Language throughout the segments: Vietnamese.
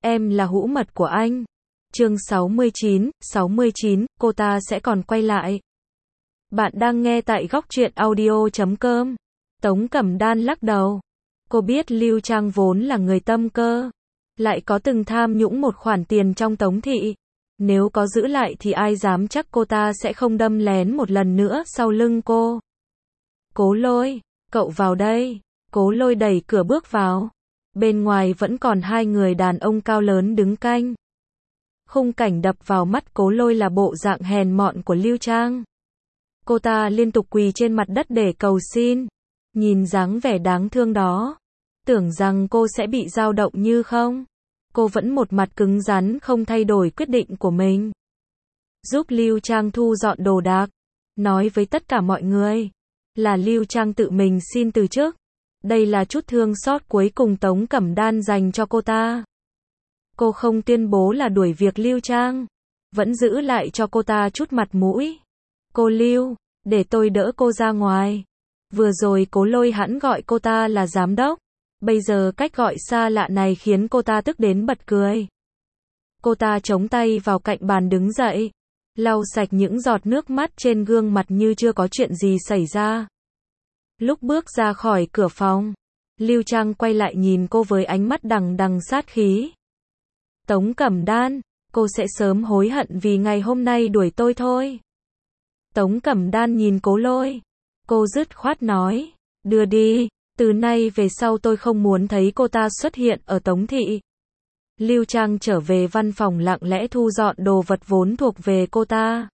em là hũ mật của anh. Chương 69, cô ta sẽ còn quay lại. Bạn đang nghe tại góc truyện audio.com. Tống Cẩm Đan lắc đầu. Cô biết Lưu Trang vốn là người tâm cơ, lại có từng tham nhũng một khoản tiền trong Tống thị. Nếu có giữ lại thì ai dám chắc cô ta sẽ không đâm lén một lần nữa sau lưng cô. Cố Lôi, cậu vào đây. Cố Lôi đẩy cửa bước vào. Bên ngoài vẫn còn hai người đàn ông cao lớn đứng canh. Khung cảnh đập vào mắt Cố Lôi là bộ dạng hèn mọn của Lưu Trang. Cô ta liên tục quỳ trên mặt đất để cầu xin. Nhìn dáng vẻ đáng thương đó, tưởng rằng cô sẽ bị dao động như không. Cô vẫn một mặt cứng rắn không thay đổi quyết định của mình. Giúp Lưu Trang thu dọn đồ đạc. Nói với tất cả mọi người là Lưu Trang tự mình xin từ chức. Đây là chút thương xót cuối cùng Tống Cẩm Đan dành cho cô ta. Cô không tuyên bố là đuổi việc Lưu Trang, vẫn giữ lại cho cô ta chút mặt mũi. Cô Lưu, để tôi đỡ cô ra ngoài. Vừa rồi Cố Lôi hẵn gọi cô ta là giám đốc. Bây giờ cách gọi xa lạ này khiến cô ta tức đến bật cười. Cô ta chống tay vào cạnh bàn đứng dậy, lau sạch những giọt nước mắt trên gương mặt như chưa có chuyện gì xảy ra. Lúc bước ra khỏi cửa phòng, Lưu Trang quay lại nhìn cô với ánh mắt đằng đằng sát khí. Tống Cẩm Đan, cô sẽ sớm hối hận vì ngày hôm nay đuổi tôi thôi. Tống Cẩm Đan nhìn Cố Lôi. Cô dứt khoát nói, đưa đi, từ nay về sau tôi không muốn thấy cô ta xuất hiện ở Tống thị. Lưu Trang trở về văn phòng lặng lẽ thu dọn đồ vật vốn thuộc về cô ta.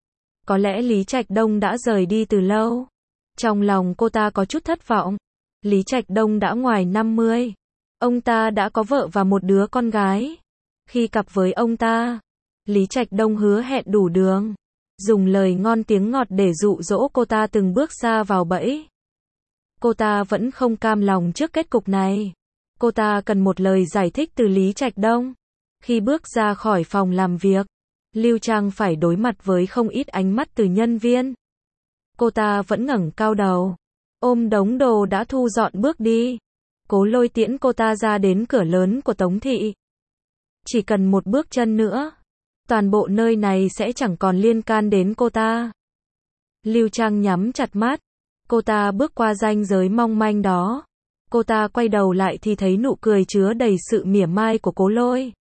Có lẽ Lý Trạch Đông đã rời đi từ lâu. Trong lòng cô ta có chút thất vọng. Lý Trạch Đông đã ngoài 50. Ông ta đã có vợ và một đứa con gái. Khi cặp với ông ta, Lý Trạch Đông hứa hẹn đủ đường, dùng lời ngon tiếng ngọt để dụ dỗ cô ta từng bước xa vào bẫy. Cô ta vẫn không cam lòng trước kết cục này. Cô ta cần một lời giải thích từ Lý Trạch Đông. Khi bước ra khỏi phòng làm việc, Lưu Trang phải đối mặt với không ít ánh mắt từ nhân viên. Cô ta vẫn ngẩng cao đầu, ôm đống đồ đã thu dọn bước đi. Cố Lôi tiễn cô ta ra đến cửa lớn của Tống thị. Chỉ cần một bước chân nữa, toàn bộ nơi này sẽ chẳng còn liên can đến cô ta. Lưu Trang nhắm chặt mắt. Cô ta bước qua ranh giới mong manh đó. Cô ta quay đầu lại thì thấy nụ cười chứa đầy sự mỉa mai của Cố Lôi.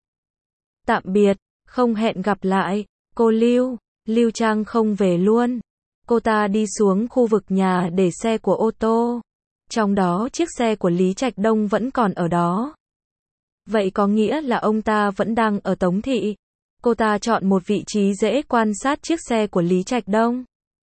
Tạm biệt, không hẹn gặp lại, cô Lưu. Lưu Trang không về luôn. Cô ta đi xuống khu vực nhà để xe của ô tô. Trong đó chiếc xe của Lý Trạch Đông vẫn còn ở đó. Vậy có nghĩa là ông ta vẫn đang ở Tống thị. Cô ta chọn một vị trí dễ quan sát chiếc xe của Lý Trạch Đông.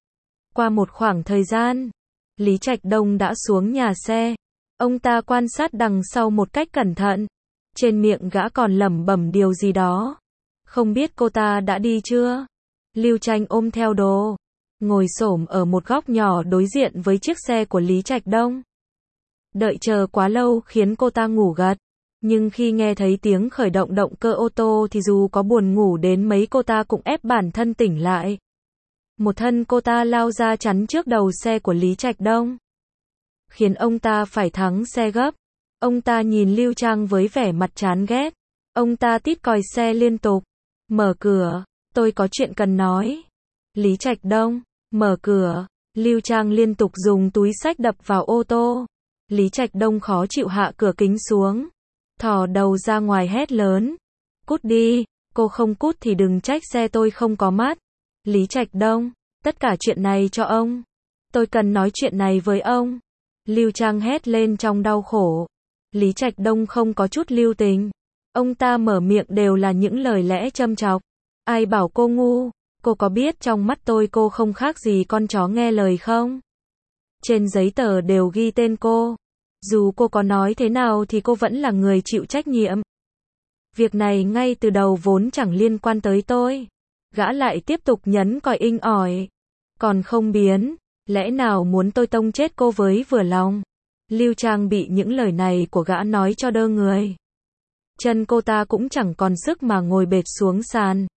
Qua một khoảng thời gian, Lý Trạch Đông đã xuống nhà xe. Ông ta quan sát đằng sau một cách cẩn thận. Trên miệng gã còn lẩm bẩm điều gì đó. Không biết cô ta đã đi chưa? Lưu Tranh ôm theo đồ, ngồi xổm ở một góc nhỏ đối diện với chiếc xe của Lý Trạch Đông. Đợi chờ quá lâu khiến cô ta ngủ gật. Nhưng khi nghe thấy tiếng khởi động động cơ ô tô thì dù có buồn ngủ đến mấy cô ta cũng ép bản thân tỉnh lại. Một thân cô ta lao ra chắn trước đầu xe của Lý Trạch Đông, khiến ông ta phải thắng xe gấp. Ông ta nhìn Lưu Trang với vẻ mặt chán ghét. Ông ta tít còi xe liên tục. Mở cửa, tôi có chuyện cần nói. Lý Trạch Đông, mở cửa. Lưu Trang liên tục dùng túi xách đập vào ô tô. Lý Trạch Đông khó chịu hạ cửa kính xuống, thò đầu ra ngoài hét lớn. Cút đi, cô không cút thì đừng trách xe tôi không có mắt. Lý Trạch Đông, tất cả chuyện này cho ông. Tôi cần nói chuyện này với ông. Lưu Trang hét lên trong đau khổ. Lý Trạch Đông không có chút lưu tình. Ông ta mở miệng đều là những lời lẽ châm chọc. Ai bảo cô ngu, cô có biết trong mắt tôi cô không khác gì con chó nghe lời không? Trên giấy tờ đều ghi tên cô. Dù cô có nói thế nào thì cô vẫn là người chịu trách nhiệm. Việc này ngay từ đầu vốn chẳng liên quan tới tôi. Gã lại tiếp tục nhấn còi inh ỏi. Còn không biến, lẽ nào muốn tôi tông chết cô với vừa lòng? Lưu Trang bị những lời này của gã nói cho đơ người. Chân cô ta cũng chẳng còn sức mà ngồi bệt xuống sàn.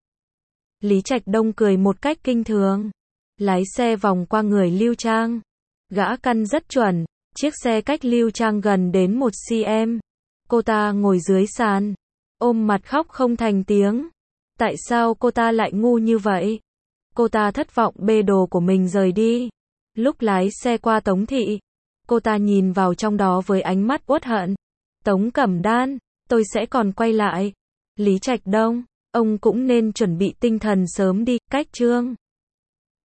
Lý Trạch Đông cười một cách kinh thường, lái xe vòng qua người Lưu Trang. Gã căn rất chuẩn, chiếc xe cách Lưu Trang gần đến 1 cm. Cô ta ngồi dưới sàn, ôm mặt khóc không thành tiếng. Tại sao cô ta lại ngu như vậy? Cô ta thất vọng bê đồ của mình rời đi. Lúc lái xe qua Tống Thị, cô ta nhìn vào trong đó với ánh mắt uất hận. Tống Cẩm Đan, tôi sẽ còn quay lại. Lý Trạch Đông, ông cũng nên chuẩn bị tinh thần sớm đi, cách chương.